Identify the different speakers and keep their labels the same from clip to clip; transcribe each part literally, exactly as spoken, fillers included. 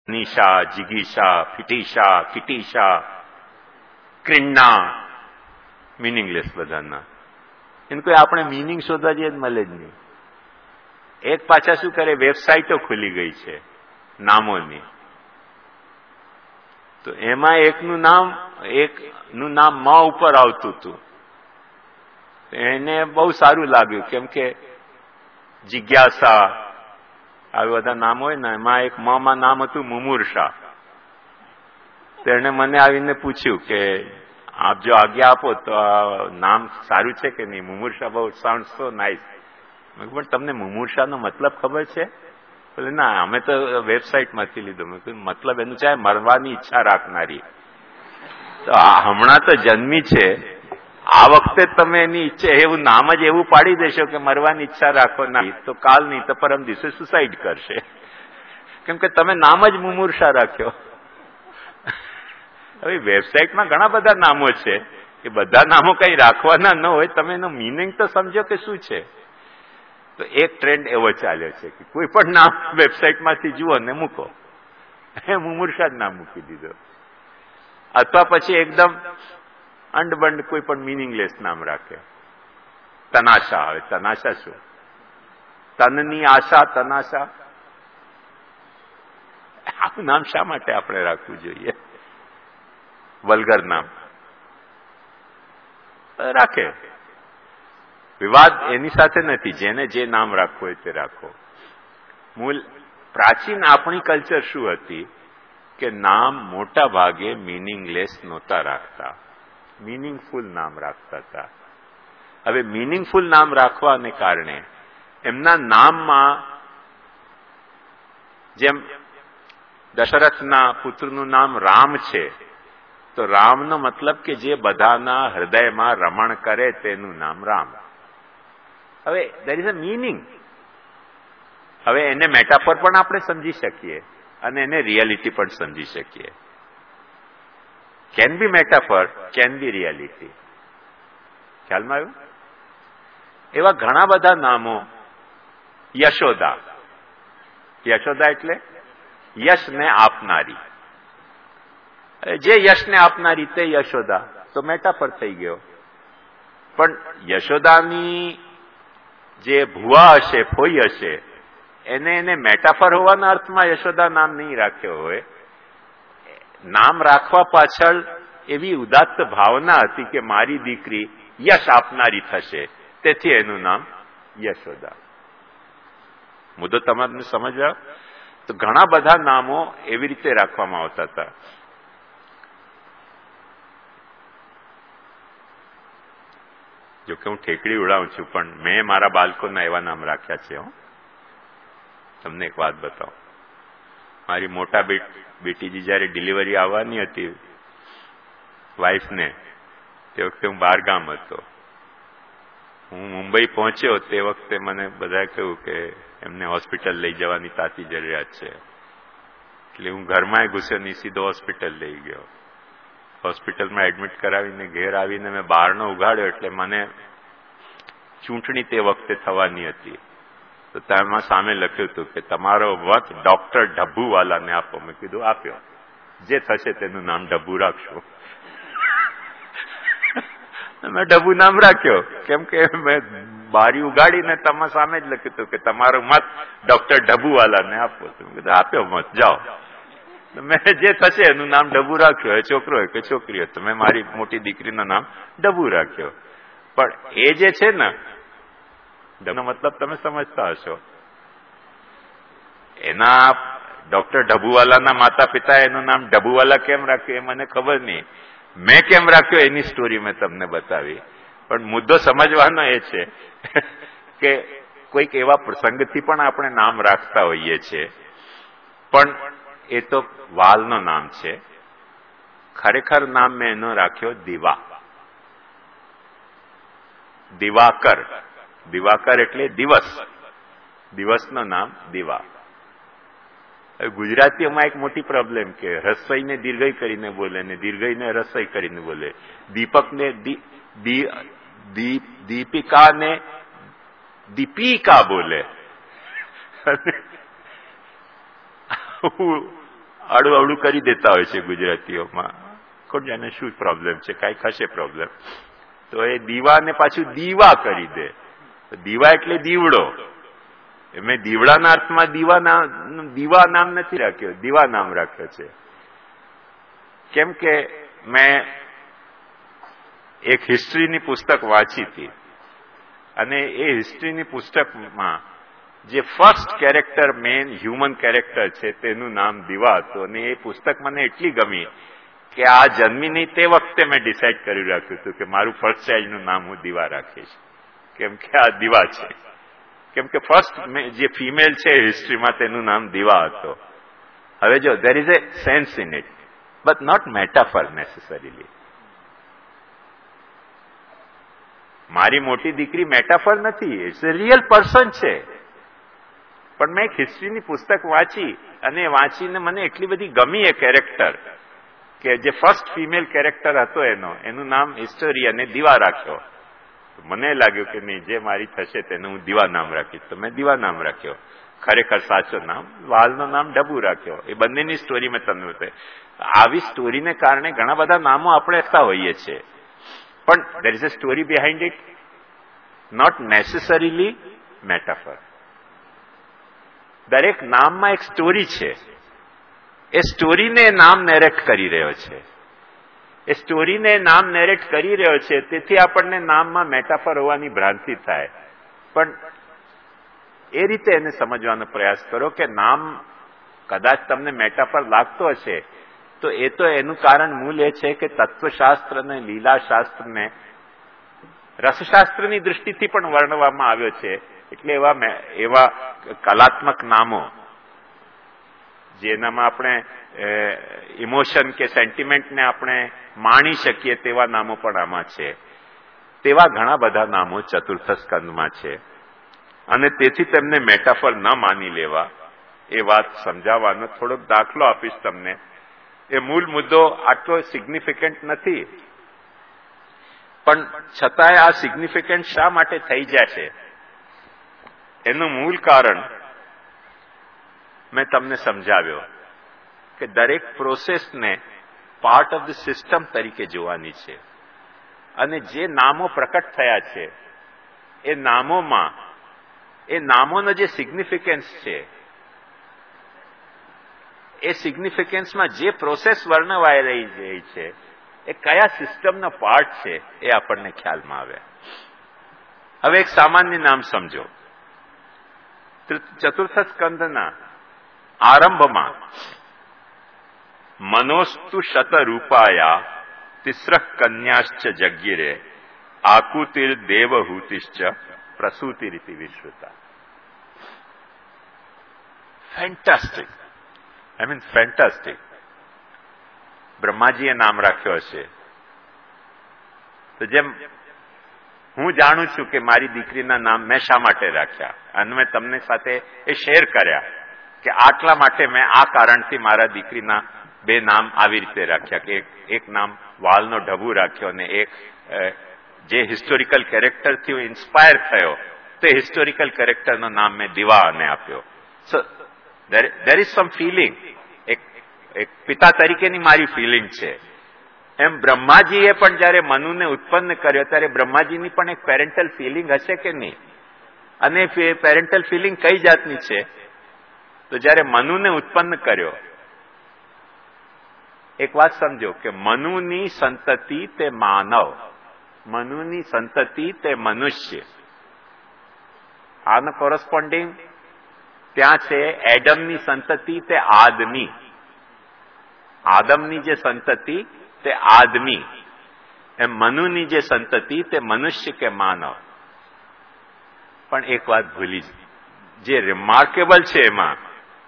Speaker 1: Nisha, જિગીશા, ફિટીશા, કિટીશા, ક્રિન્ના, meaningless બધાના. એને કોઈ આપણે મિનિંગ શોધવા જઈએ મળે જ નહીં. એક પાછા શું કરે, વેબસાઇટો ખુલી ગઈ છે નામોની, તો એમાં એકનું નામ એકનું નામ મ ઉપર આવતું હતું. એને બહુ સારું લાગ્યું, કેમ કે જિજ્ઞાસા આવી બધા નામ હોય ને, એમાં એક મ માં નામ હતું મુમૂર્ષા. તો એને મને આવીને પૂછ્યું કે આપ જો આજ્ઞા આપો તો આ નામ સારું છે કે નહીં, મુમૂર્ષા બહુ સાઉન્ડ સો નાઇસ. મેં પણ તમને મુમૂર્ષાનો મતલબ ખબર છે? બોલે ના, અમે તો વેબસાઇટમાંથી લીધું. મેં કીધું મતલબ એનું છે મરવાની ઈચ્છા રાખનારી. તો હમણાં તો જન્મી છે, આ વખતે તમે એની ઈચ્છા એવું નામ જ એવું પાડી દેશો કે મરવાની ઈચ્છા રાખો ના, તો કાલ નહીં તો પરમ દિવસે સુસાઇડ કરશે, કેમ કે તમે નામ જ મુમૂર્ષા રાખ્યો. હવે વેબસાઇટમાં ઘણા બધા નામો છે, એ બધા નામો કઈ રાખવાના ન હોય. તમે એનો મિનિંગ તો સમજો કે શું છે. તો એક ટ્રેન્ડ એવો ચાલ્યો છે કે કોઈ પણ નામ વેબસાઇટમાંથી જુઓ ને મૂકો, એ મુમૂર્ષા જ નામ મૂકી દીધો. અથવા પછી એકદમ અંડબંડ કોઈ પણ મિનિંગલેસ નામ રાખે. તનાશા આવે. તનાશા શું? તનની આશા, તનાશા. આવું નામ શા માટે આપણે રાખવું જોઈએ? વલ્ગર નામ રાખે. વિવાદ એની સાથે નથી. જેને જે નામ રાખવું હોય તે રાખો. મૂળ પ્રાચીન આપણી કલ્ચર શું હતી કે નામ મોટા ભાગે મિનિંગલેસ નહોતા રાખતા, મિનિંગફુલ નામ રાખતા હતા. હવે મિનિંગફુલ નામ રાખવાને કારણે એમના નામમાં, જેમ દશરથના પુત્રનું નામ રામ છે, તો રામનો મતલબ કે જે બધાના હૃદયમાં રમણ કરે તેનું નામ રામ. હવે દેર ઇઝ અ મિનિંગ. હવે એને મેટાફોર પણ આપણે સમજી શકીએ અને એને રિયાલિટી પણ સમજી શકીએ. Can be metaphor, can be reality. ખ્યાલમાં આવ્યું? એવા ઘણા બધા નામો. યશોદા. યશોદા એટલે યશને આપનારી. જે યશને આપનારી તે યશોદા, તો મેટાફોર થઈ ગયો. પણ યશોદાની જે ભુવા હશે, ફોઈ હશે, એને એને મેટાફોર હોવાના અર્થમાં યશોદા નામ નહીં રાખ્યો હોય. નામ રાખવા પાછળ એવી ઉદાત્ત ભાવના હતી કે મારી દીકરી યશ આપનારી થશે, તેથી એનું નામ યશોદા. મુદ્દો તમારે સમજવા. તો ઘણા બધા નામો એવી રીતે રાખવામાં આવતા હતા. જો કે હું ઠેકડી ઉડાવું છું, પણ મેં મારા બાળકોના એવા નામ રાખ્યા છે. હું તમને એક વાત બતાવું. મારી મોટા બેટીજી જયારે ડિલિવરી આવવાની હતી વાઇફને, તે વખતે હું બહાર ગામ હતો. હું મુંબઈ પહોંચ્યો તે વખતે મને બધાએ કહ્યું કે એમને હોસ્પિટલ લઈ જવાની તાતી જરૂરિયાત છે. એટલે હું ઘરમાં ઘૂસ્યો નહીં, સીધો હોસ્પિટલ લઈ ગયો. હોસ્પિટલમાં એડમિટ કરાવીને ઘેર આવીને મેં બહારનો ઉઘાડ્યો, એટલે મને ચૂંટણી તે વખતે થવાની હતી. તો તેમાં સામે લખ્યું હતું કે તમારો વત ડોક્ટર ઢબ્બુવાલાને આપો. મેં કીધું આપ્યો. જે થશે તેનું નામ ઢબ્બુ રાખશો. મેં ઢબ્બુ નામ રાખ્યો, કેમ કે મેં બારી ઉગાડીને તમારા સામે જ લખ્યું હતું કે તમારો મત ડોક્ટર ઢબ્બુવાલાને આપો. મેં કીધું આપ્યો મત, જાઓ. મેં જે થશે એનું નામ ડબ્બુ રાખ્યો. એ છોકરો હોય કે છોકરી હોય, તો મેં મારી મોટી દીકરીનું નામ ડબ્બુ રાખ્યો. પણ એ જે છે ને, ડબ્બુનો મતલબ તમે સમજતા હશો. એના ડોક્ટર ઢબ્બુવાલાના માતા પિતાએ એનું નામ ડબ્બુવાલા કેમ રાખ્યું એ મને ખબર નહીં. મેં કેમ રાખ્યો એની સ્ટોરી મેં તમને બતાવી. પણ મુદ્દો સમજવાનો એ છે કે કોઈક એવા પ્રસંગથી પણ આપણે નામ રાખતા હોઈએ છીએ, પણ એ તો વાલનો નામ છે. ખરેખર નામ મેં એનો રાખ્યો દીવા. દિવાકર. દિવાકર એટલે દિવસ. દિવસનો નામ દીવા. હવે ગુજરાતીઓમાં એક મોટી પ્રોબ્લેમ કે રસોઈને દીર્ઘઈ કરીને બોલે ને દીર્ઘઈને રસોઈ કરીને બોલે. દીપકને દીપિકાને દીપિકા બોલે. આડું અવડું કરી દેતા હોય છે ગુજરાતીઓમાં. કોણ જાણે શું પ્રોબ્લેમ છે, કાંઈક હશે પ્રોબ્લેમ. તો એ દીવાને પાછું દીવા કરી દે. દીવા એટલે દીવડો. મેં દીવડાના અર્થમાં દીવા નામ દીવા નામ નથી રાખ્યો, દીવા નામ રાખ્યો છે. કેમ કે મેં એક હિસ્ટ્રીની પુસ્તક વાંચી હતી અને એ હિસ્ટ્રીની પુસ્તકમાં જે first character man human character છે તેનું નામ દીવા હતું. અને એ પુસ્તક મને એટલી ગમી કે આ જન્મી નહીં તે વખતે મેં ડિસાઇડ કરી રાખ્યું હતું કે મારું ફર્સ્ટ ચાઇલ્ડનું નામ હું દીવા રાખીશ, કેમ કે આ દીવા છે. કેમ કે ફર્સ્ટ જે ફિમેલ છે હિસ્ટ્રીમાં તેનું નામ દીવા હતો. હવે જો there is a sense in it but not metaphor necessarily. મારી મોટી દીકરી મેટાફર નથી, ઇટ્સ એ રિયલ પર્સન છે. પણ મેં એક હિસ્ટ્રીની પુસ્તક વાંચી અને વાંચીને મને એટલી બધી ગમી એ કેરેક્ટર કે જે ફર્સ્ટ ફિમેલ કેરેક્ટર હતો એનો એનું નામ હિસ્ટોરી અને દીવા રાખ્યો. મને લાગ્યું કે નહીં, જે મારી થશે તેને હું દીવા નામ રાખીશ, તો મેં દીવા નામ રાખ્યો. ખરેખર સાચો નામ વાલનો નામ ડબુ રાખ્યો. એ બંનેની સ્ટોરી મેં તમને બતાવી. આવી સ્ટોરીને કારણે ઘણા બધા નામો આપણે આપતા હોઈએ છીએ, પણ there is a story behind it, not necessarily metaphor. દરેક નામમાં એક સ્ટોરી છે. એ સ્ટોરીને નામ નેરેટ કરી રહ્યો છે. એ સ્ટોરીને નામ નેરેટ કરી રહ્યો છે, તેથી આપણને નામમાં મેટાફર હોવાની ભ્રાંતિ થાય. પણ એ રીતે એને સમજવાનો પ્રયાસ કરો કે નામ કદાચ તમને મેટાફર લાગતો હશે તો એ તો એનું કારણ મૂળ એ છે કે તત્વશાસ્ત્ર અને લીલાશાસ્ત્રને રસશાસ્ત્રની દૃષ્ટિથી પણ વર્ણવવામાં આવ્યો છે. એટલે એવા એવા કલાત્મક નામો જેનામાં આપણે ઇમોશન કે સેન્ટિમેન્ટને આપણે માણી શકીએ તેવા નામો પણ આમાં છે. તેવા ઘણા બધા નામો ચતુર્થ સ્કંદમાં છે અને તેથી તેમને મેટાફર ન માની લેવા એ વાત સમજાવવાનો થોડોક દાખલો આપીશ તમને. એ મૂળ મુદ્દો આટલો સિગ્નિફિકન્ટ નથી, પણ છતાંય આ સિગ્નિફિકન્ટ શા માટે થઈ જાય છે એનું મૂળ કારણ મેં તમને સમજાવ્યો કે દરેક પ્રોસેસને પાર્ટ ઓફ ધ સિસ્ટમ તરીકે જોવાની છે. અને જે નામો પ્રકટ થયા છે એ નામોમાં એ નામોનો જે સિગ્નિફિકન્સ છે એ સિગ્નિફિકન્સમાં જે પ્રોસેસ વર્ણવાઈ રહી છે એ કયા સિસ્ટમનો પાર્ટ છે એ આપણને ખ્યાલમાં આવે. હવે એક સામાન્ય નામ સમજો. ચતુર્થ સ્કંદના આરંભમાં મનોસ્તુ શતરૂપાયા તિસ્રઃ કન્યાશ્ચ જગ્યરે આકુતિર દેવહૂતિશ્ચ પ્રસૂતિરીતિ વિશ્રુતા. Fantastic, I mean fantastic. બ્રહ્માજીએ નામ રાખ્યો હશે તો જેમ હું જાણું છું કે મારી દીકરીના નામ મેં શા માટે રાખ્યા અને મેં તમને સાથે એ શેર કર્યા કે આટલા માટે મેં આ કારણથી મારા દીકરીના બે નામ આવી રીતે રાખ્યા કે એક, એક નામ વાલનો ઢબુ રાખ્યો અને એક જે હિસ્ટોરિકલ કેરેક્ટરથી હું ઇન્સ્પાયર થયો તે હિસ્ટોરિકલ કેરેક્ટરનું નામ મેં દીવાને આપ્યો. So there is some feeling. એક એક પિતા તરીકેની મારી ફિલિંગ છે. એમ બ્રહ્માજીએ પણ જયારે મનુને ઉત્પન્ન કર્યો ત્યારે બ્રહ્માજીની પણ એક પેરેન્ટલ ફિલિંગ હશે કે નહીં? અને પેરેન્ટલ ફિલિંગ કઈ જાતની છે? તો જયારે મનુને ઉત્પન્ન કર્યો, એક વાત સમજો કે મનુની સંતતિ તે માનવ, મનુની સંતતિ તે મનુષ્ય. આનો કોરસ્પોન્ડિંગ ત્યાં છે એડમની સંતતિ તે આદમી, આદમની જે સંતતિ તે આદમી, એમ મનુની જે સંતતિ તે મનુષ્ય કે માનવ. પણ એક વાત ભૂલી, જે રિમાર્કેબલ છે એમાં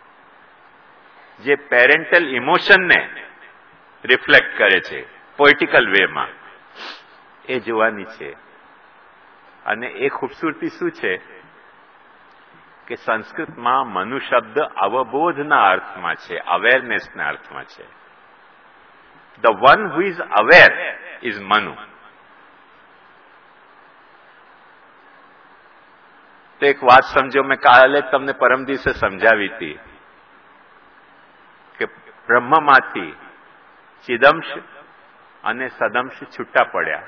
Speaker 1: જે પેરેન્ટલ ઇમોશનને રિફ્લેક્ટ કરે છે પોઇટિકલ વેમાં એ જોવાની છે. અને એ ખૂબસૂરતી શું છે કે સંસ્કૃતમાં મનુ શબ્દ અવબોધના અર્થમાં છે, અવેરનેસના અર્થમાં છે. The one who is aware is Manu. તો એક વાત સમજો, મેં કાલે તમને પરમ દિવસે સમજાવી હતી કે બ્રહ્મમાંથી ચિદંશ અને સદંશ છૂટા પડ્યા.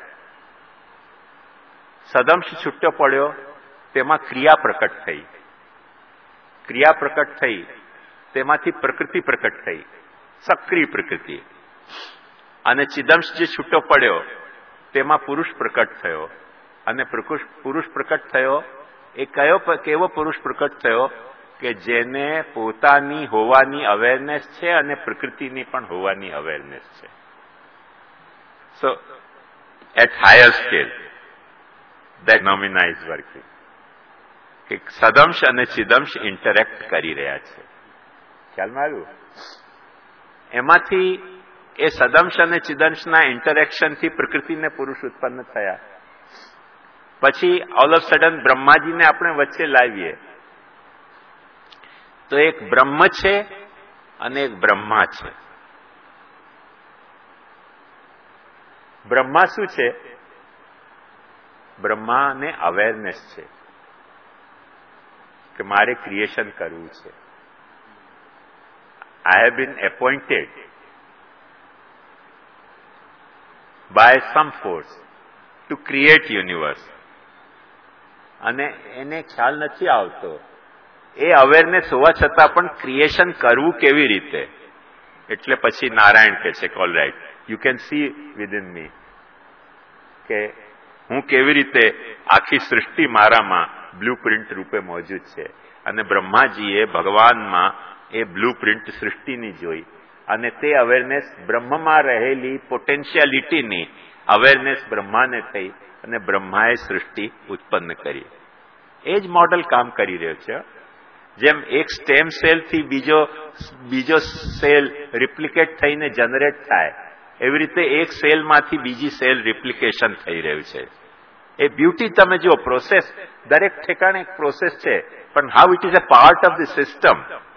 Speaker 1: સદંશ છૂટો પડ્યો, તેમાં ક્રિયા પ્રકટ થઈ. ક્રિયા પ્રકટ થઈ, તેમાંથી પ્રકૃતિ પ્રકટ થઈ, સક્રિય પ્રકૃતિ. અને ચિદંશ જે છૂટો પડ્યો, તેમાં પુરુષ પ્રકટ થયો. અને પુરુષ પ્રકટ થયો એ કયો કેવો પુરુષ પ્રકટ થયો કે જેને પોતાની હોવાની અવેરનેસ છે અને પ્રકૃતિની પણ હોવાની અવેરનેસ છે. So at higher scale that phenomena is working. કે સદંશ અને ચિદંશ ઇન્ટરેક્ટ કરી રહ્યા છે. ખ્યાલમાં આવ્યું? એમાંથી એ સદંશ અને ચિદંશના ઇન્ટરેક્શનથી પ્રકૃતિને પુરુષ ઉત્પન્ન થયા. પછી ઓલ ઓફ સડન બ્રહ્માજીને આપણે વચ્ચે લાવીએ તો એક બ્રહ્મ છે અને એક બ્રહ્મા છે. બ્રહ્મા શું છે? બ્રહ્માને અવેરનેસ છે કે મારે ક્રિએશન કરવું છે. I have been appointed by some force to create universe. અને એને ખ્યાલ નથી આવતો, એ અવેરનેસ હોવા છતાં પણ ક્રિએશન કરવું કેવી રીતે. એટલે પછી નારાયણ કહે છે કે all right, you can see within me કે હું કેવી રીતે આખી સૃષ્ટિ મારામાં બ્લુ પ્રિન્ટ રૂપે મોજૂદ છે. અને બ્રહ્માજીએ ભગવાનમાં એ બ્લુ પ્રિન્ટ સૃષ્ટિની જોઈ અને તે અવેરનેસ બ્રહ્મમાં રહેલી પોટેન્શિયાલિટીની અવેરનેસ બ્રહ્માને થઈ અને બ્રહ્માએ સૃષ્ટિ ઉત્પન્ન કરી. એ જ મોડલ કામ કરી રહ્યો છે. જેમ એક સ્ટેમ સેલથી બીજો બીજો સેલ રિપ્લિકેટ થઈને જનરેટ થાય, એવી રીતે એક સેલમાંથી બીજી સેલ રિપ્લિકેશન થઈ રહ્યું છે. એ બ્યુટી તમે જુઓ, પ્રોસેસ દરેક ઠેકાણે એક પ્રોસેસ છે, પણ how it is a part of the system.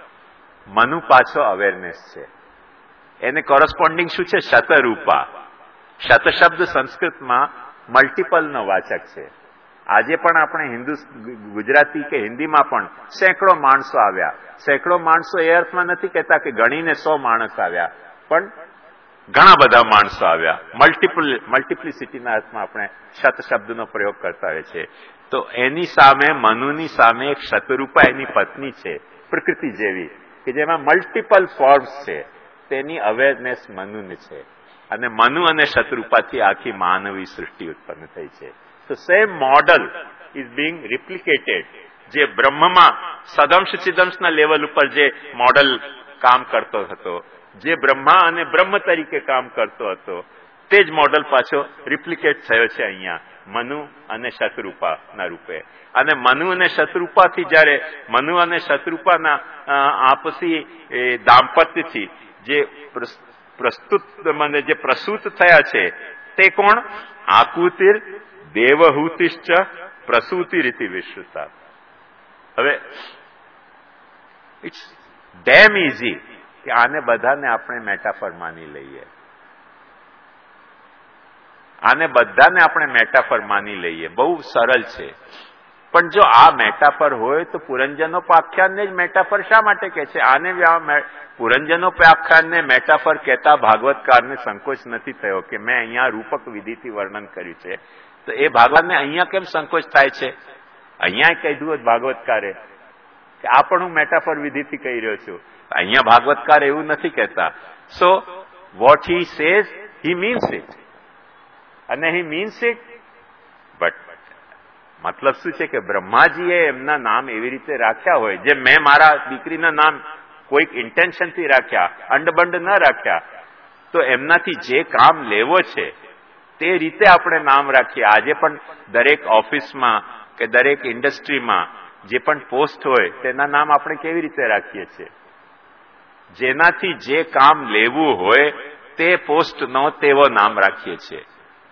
Speaker 1: Manu પાછો અવેરનેસ છે. એને કોરસ્પોન્ડિંગ શું છે? શતરૂપા. શત શબ્દ સંસ્કૃતમાં મલ્ટિપલનો વાચક છે. આજે પણ આપણે હિન્દુ ગુજરાતી કે હિન્દીમાં પણ સેંકડો માણસો આવ્યા. સેંકડો માણસો એ અર્થમાં નથી કહેતા કે ગણીને સો માણસ આવ્યા, પણ ઘણા બધા માણસો આવ્યા. મલ્ટિપલ મલ્ટિપ્લિસિટીના અર્થમાં આપણે શત શબ્દનો પ્રયોગ કરતા હોય છે. તો એની સામે, મનુની સામે એક શતરૂપા એની પત્ની છે, પ્રકૃતિ જેવી, કે જેમાં મલ્ટિપલ ફોર્મ્સ છે. તેની અવેરનેસ મનુને છે. અને મનુ અને શતરૂપાથી આખી માનવી સૃષ્ટિ ઉત્પન્ન થઈ છે. તો same model is being replicated. જે બ્રહ્મમાં સદંશ ચિદંશના લેવલ ઉપર જે મોડલ કામ કરતો હતો, જે બ્રહ્મા અને બ્રહ્મ તરીકે કામ કરતો હતો, તે જ મોડલ પાછો રિપ્લિકેટ થયો છે અહીંયા મનુ અને શતરૂપાના રૂપે. અને મનુ અને શતરૂપાથી જયારે મનુ અને શતરૂપાના આપસી દાંપત્યથી જે પ્રસ્તુત મને જે પ્રસૂત થયા છે તે કોણ? આકુતિર દેવહૂતિશ્ચ પ્રસૂતિ રીતિ વિશ્રુતા. હવે ઇટ્સ ડેમ ઇઝી કે આને બધાને આપણે મેટાફર માની લઈએ. આને બધાને આપણે મેટાફર માની લઈએ. બહુ સરળ છે. પણ જો આ મેટાફર હોય તો પુરંજનોપાખ્યાનને જ મેટાફર શા માટે કહે છે? આને પુરંજનોપાખ્યાનને મેટાફર કહેતા ભાગવતકારને સંકોચ નથી થયો કે મેં અહીંયા રૂપક વિધિથી વર્ણન કર્યું છે, તો એ ભાગવતને અહીંયા કેમ સંકોચ થાય છે? અહીંયા કહ્યું ભાગવતકારે કે આ પણ હું મેટાફર વિધિથી કહી રહ્યો છું. અહીંયા ભાગવતકાર એવું નથી કહેતા. So what he says he means it. અને હી મીન્સ ઇટ, બટ મતલબ શું છે કે બ્રહ્માજીએ એમના નામ એવી રીતે રાખ્યા હોય, જે મેં મારા દીકરીના નામ કોઈક ઇન્ટેન્શનથી રાખ્યા, અંડબંડ ન રાખ્યા, તો એમનાથી જે કામ લેવો છે તે રીતે આપણે નામ રાખીએ. આજે પણ દરેક ઓફિસમાં કે દરેક ઇન્ડસ્ટ્રીમાં જે પણ પોસ્ટ હોય તેના નામ આપણે કેવી રીતે રાખીએ છીએ? જેનાથી જે કામ લેવું હોય તે પોસ્ટનો તેવો નામ રાખીએ છીએ.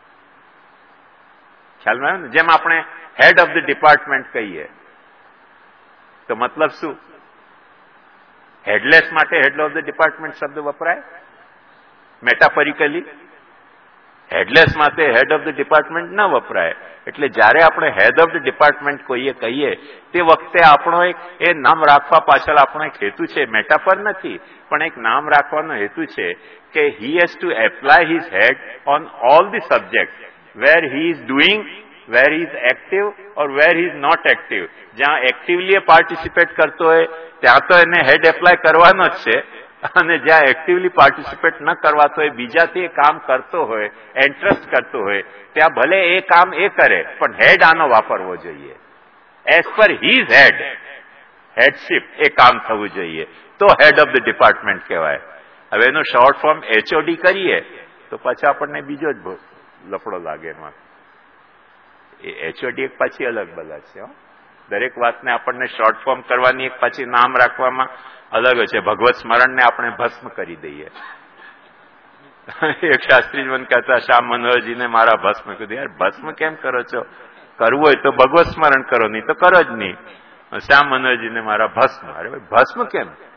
Speaker 1: ખ્યાલમાં આવ્યો ને? જેમ આપણે હેડ ઓફ ધ ડિપાર્ટમેન્ટ કહીએ તો મતલબ શું? હેડલેસ માટે હેડ ઓફ ધ ડિપાર્ટમેન્ટ શબ્દ વપરાય મેટાફોરિકલી. હેડલેસ માટે હેડ ઓફ ધ ડિપાર્ટમેન્ટ ન વપરાય. એટલે જયારે આપણે હેડ ઓફ ધ ડિપાર્ટમેન્ટ કોઈએ કહીએ તે વખતે આપણો એક એ નામ રાખવા પાછળ આપણો એક હેતુ છે, મેટાફર નથી, પણ એક નામ રાખવાનો હેતુ છે કે he has to apply his head on all the subject where he is doing, where he is active or where he is not active. જ્યાં એક્ટિવલી પાર્ટિસિપેટ કરતો હોય ત્યાં તો એને હેડ એપ્લાય કરવાનો જ છે, અને જ્યાં એક્ટિવલી પાર્ટિસિપેટ ન કરવાતો હોય, બીજાથી એ કામ કરતો હોય, એન્ટ્રસ્ટ કરતો હોય, ત્યાં ભલે એ કામ એ કરે પણ હેડ આનો વાપરવો જોઈએ. એઝ પર હીઝ હેડ, હેડશીપ એ કામ થવું જોઈએ, તો હેડ ઓફ ધ ડિપાર્ટમેન્ટ કહેવાય. હવે એનું શોર્ટ ફોર્મ એચઓડી કરીએ તો પછી આપણને બીજો જ લફડો લાગે એમાં. એ એચઓડી એક પાછી અલગ બધા છે. દરેક વાતને આપણને શોર્ટ ફોર્મ કરવાની એક પાછી નામ રાખવામાં અલગ છે. ભગવત સ્મરણને આપણે ભસ્મ કરી દઈએ. એક શાસ્ત્રી મને કહેતા, શ્યામ મનોહરજીને મારા ભસ્મ કીધું. યાર ભસ્મ કેમ કરો છો? કરવું હોય તો ભગવત સ્મરણ કરો, નહીં તો કરો જ નહીં. શ્યામ મનોહરજીને મારા ભસ્મ. અરે ભાઈ ભસ્મ કેમ?